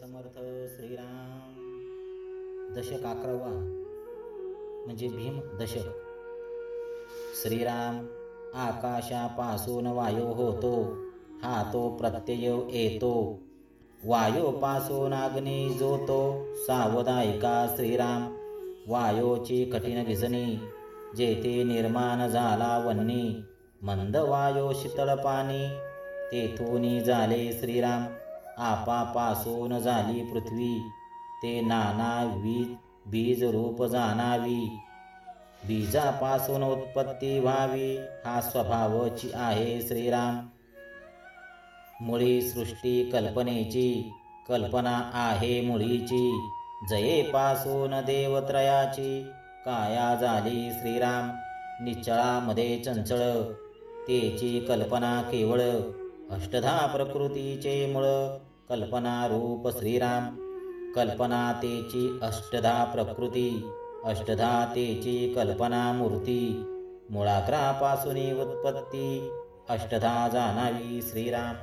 समर्थ श्रीराम. दशक 11वा म्हणजे भीम दशक. श्रीराम आकाशापासून वायू होतो, हा तो प्रत्यय येतो. वायूपासून अग्नी जोतो, सावधायिका श्रीराम. वायूची कठीण भिजणी, जेथे निर्माण झाला वन्नी. मंद वायू शीतळ पाणी, तेथून झाले श्रीराम. आपापासून झाली पृथ्वी, ते नाना बीज रूप जाणावी. बीजापासून उत्पत्ती व्हावी, हा स्वभावची आहे श्रीराम. मुळी सृष्टी कल्पनेची, कल्पना आहे मुळीची. जयेपासून देवत्रयाची काया झाली श्रीराम. निश्चळामध्ये चंचळ, तेची कल्पना केवळ. अष्टधा प्रकृतीचे मूळ, कल्पना रूप श्रीराम. कल्पना तेची अष्टधा प्रकृती, अष्टधा तेची कल्पना मूर्ती. मुळाग्रापासून उत्पत्ती, अष्टधा जाणावी श्रीराम.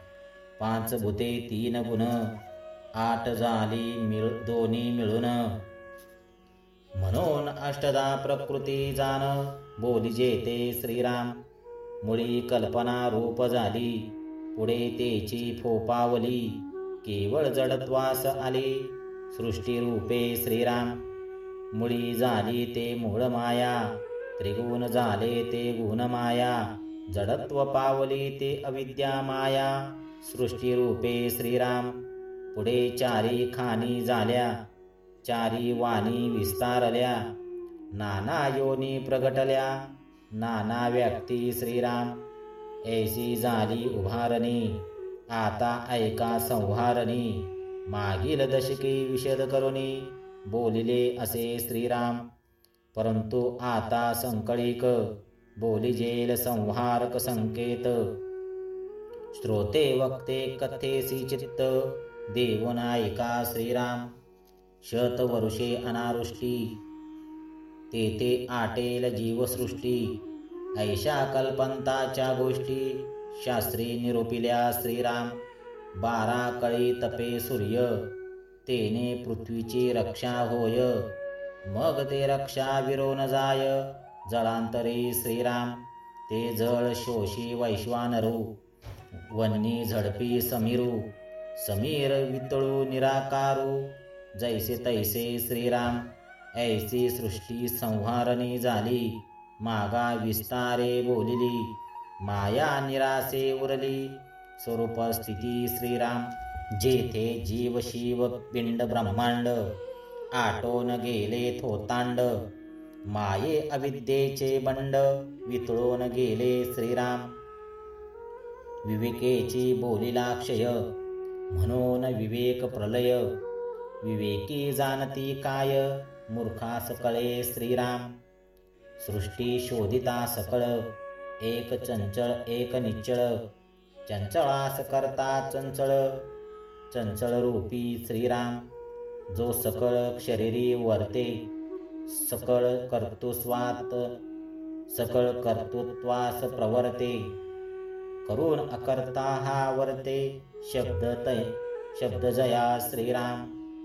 5 भूते 3 गुण, 8 झाली दोन्ही मिळून. म्हणून अष्टधा प्रकृती जाण, बोलिजे ते श्रीराम. मुळी कल्पना रूप झाली, पुढे तेची फोपावली. केवळ जडत्वास आली, सृष्टी रूपे श्रीराम. मुळी झाली ते मूळ माया, त्रिगुण झाले ते गुण माया. जडत्व पावली ते अविद्या माया, सृष्टी रूपे श्रीराम. पुढे चारी खाणी झाल्या, चारी वाणी विस्तारल्या. नाना योनी प्रगटल्या, नाना व्यक्ती श्रीराम. ऐसी झाली उभारणी, आता ऐका संहारणी. मागील दशके विशद करुणी, बोलिले असे श्रीराम. परंतु आता संकळिक, बोलिजेल संहारक संकेत. श्रोते वक्ते कथेसी चित्त, देऊन ऐका श्रीराम. शतवर्षे अनावृष्टी, तेथे आटेल जीवसृष्टी. ऐशा कल्पंताच्या गोष्टी, शास्त्री निरूपिल्या श्रीराम. 12 कळी तपे सूर्य, तेने पृथ्वीची रक्षा होय. मग ते रक्षा विरोन जाय, जळांतरी श्रीराम. ते जळ शोषी वैश्वानरू, वन्नी झडपी समीरू. समीर वितळू निराकारू, जैसे तैसे श्रीराम. ऐसी सृष्टी संहारणी झाली, मागा विस्तारे बोलिली. माया निरासे उरली, स्वरूप स्थिती श्रीराम. जेथे जीव शिव पिंड ब्रह्मांड, आटोन गेले थोतांड. माये अविद्येचे बंड, वितळून गेले श्रीराम. विवेकेची बोलिला क्षय, म्हणून विवेक प्रलय. विवेकी जाणती काय, मूर्खास कळे श्रीराम. सृष्टी शोधिता सकळ, एक चंचळ एक निश्चळ. चंचळास करता चंचळ, चंचळ रूपी श्रीराम. जो सकळ शरीरी वर्ते, सकळ कर्तृत्वात, सकळ कर्तृत्वास प्रवर्ते. करून अकर्ता हा वर्ते, शब्द जया श्रीराम.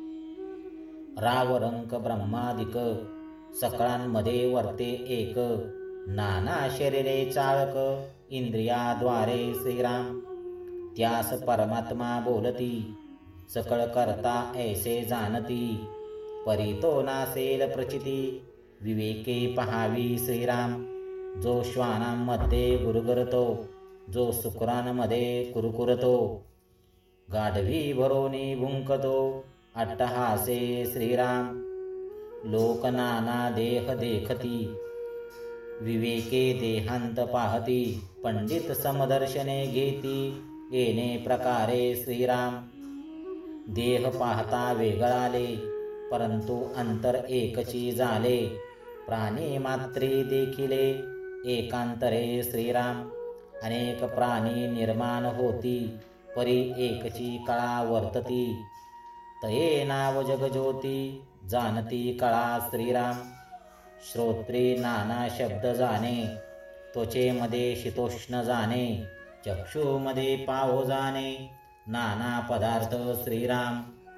रावरंक ब्रह्मादिक, सकळांमध्ये वर्ते एक. नाना शरीरे चाळक, इंद्रियाद्वारे श्रीराम. त्यास परमात्मा बोलती, सकळ करता ऐसे जाणती. परितो नासेल प्रचिती, विवेके पहावी श्रीराम. जो श्वानांमध्ये गुरगुरतो, जो शुक्रांमध्ये कुरकुरतो. गाढवी भरोनी भुंकतो, अट्टहासे श्रीराम. लोक नाना देह देखती, विवेके देहांत पाहती. पंडित समदर्शने घेती, येणे प्रकारे श्रीराम. देह पाहता वेगळाले, परंतु अंतर एकची झाले. प्राणी मात्री देखिले, एकांतरे श्रीराम. अनेक प्राणी निर्माण होती, परी एकची कळा वर्तती. तये नाव जगज्योती, जाणती कळा श्रीराम. श्रोत्रे नाना शब्द जाणे, त्वचेमध्ये शीतोष्ण जाणे. चक्षुमध्ये पाहो जाणे, नाना पदार्थ श्रीराम.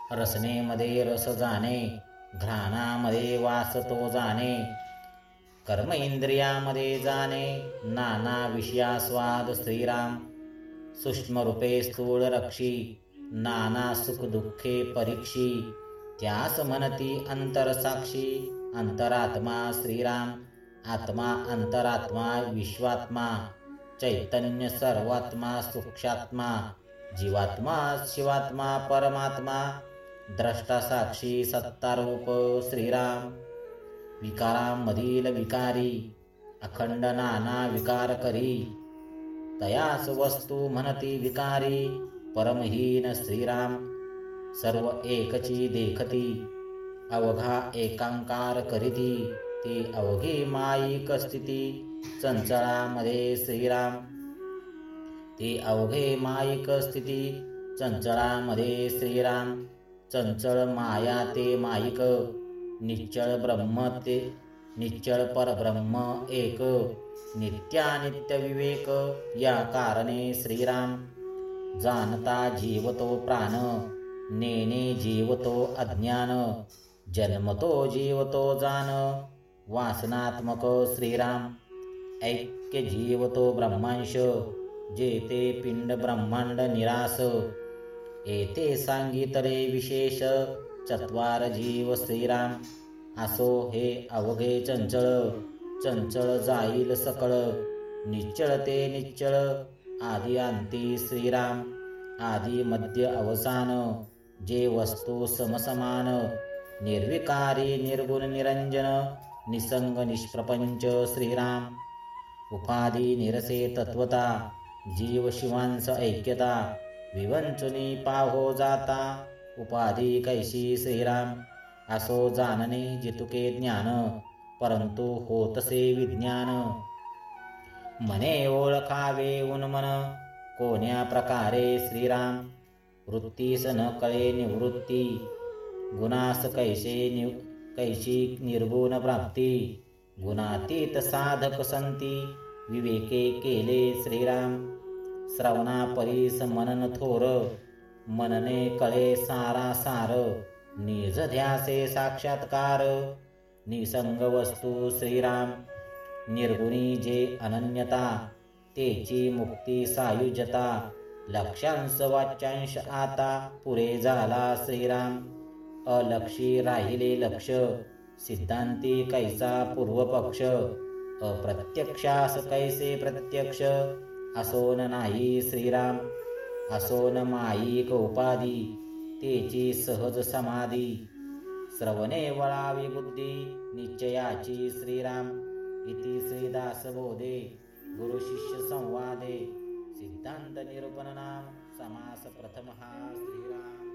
रसनेमध्ये रस जाणे, घ्राणामध्ये वास तो जाणे, कर्म इंद्रियामध्ये जाणे, नाना विषयास्वाद श्रीराम. सूक्ष्म रूपे स्थूळ रक्षी, नाना सुख दुःखे परीक्षी, त्यास म्हणती अंतरसाक्षी. अंतरात्मा श्रीराम, आत्मा अंतरात्मा विश्वात्मा, चैतन्य सर्वात्मा सूक्ष्मात्मा, जीवात्मा शिवात्मा परमात्मा, द्रष्टा साक्षी सत्तारूप श्रीराम. विकारांमधील विकारी, अखंड नाना विकार करी, तयास वस्तू म्हणती विकारी. परमहीन श्रीराम, सर्व एकची देखती, अवघा एकांकार करीती, ती अवघी माईक स्थिती. चंचळामध्ये श्रीराम, ती अवघे माईक स्थिती. चंचळामध्ये श्रीराम, चंचळ माया ते माईक. निश्चळ ब्रह्म ते निश्चळ परब्रह्म एक. नित्यानित्य विवेक, या कारणे श्रीराम. जाणता जीवतो प्राण, नेणे जीवतो अज्ञान, जन्मतो जीवतो जाण, वासनात्मक श्रीराम. ऐक्य जीवतो ब्रह्मांश, जेते पिंड ब्रह्मांड निरास. येथे सांगितले विशेष, चत्वार जीव श्रीराम. असो हे अवघे चंचळ, चंचळ जाईल सकळ. निश्चळ ते निश्चळ, आदि अंती श्रीराम. आदि मध्य अवसान, जे वस्तू समसमान. निर्विकारी निर्गुण निरंजन, निसंग निष्प्रपंच श्रीराम. उपाधी निरसे तत्वता, जीव शिवांस ऐक्यता. विवंचुनी पाहो जाता, उपाधी कैशी श्रीराम. असो जाणणे जितुके ज्ञान, परंतु होतसे विज्ञान. मने ओळखावे उन्मन, कोण्या प्रकारे श्रीराम. वृत्तीस न कळे निवृत्ती, गुणास कैशी निर्गुण प्राप्ती. गुणातीत साधक संती, विवेके केले श्रीराम. श्रवणापरीस मनन थोर, मनने कळे सारा सार. निज ध्यासे साक्षात्कार, निसंग वस्तू श्रीराम. निर्गुणी जे अनन्यता, तेची मुक्ती सायुज्यता. लक्ष्यांश वाच्यांश आता, पुरे झाला श्रीराम. अलक्षी राहिले लक्ष, सिद्धांती कैसा पूर्वपक्ष. अप्रत्यक्षास कैसे प्रत्यक्ष, असोन नाही श्रीराम. असोन माईक उपाधी, तेची सहज समाधी. श्रवणे वळावी बुद्धी, निश्चयाची श्रीराम. इति श्रीदास बोधे, गुरु शिष्य संवादे. सिद्धांत निरूपण नाम समास प्रथम हा श्रीराम.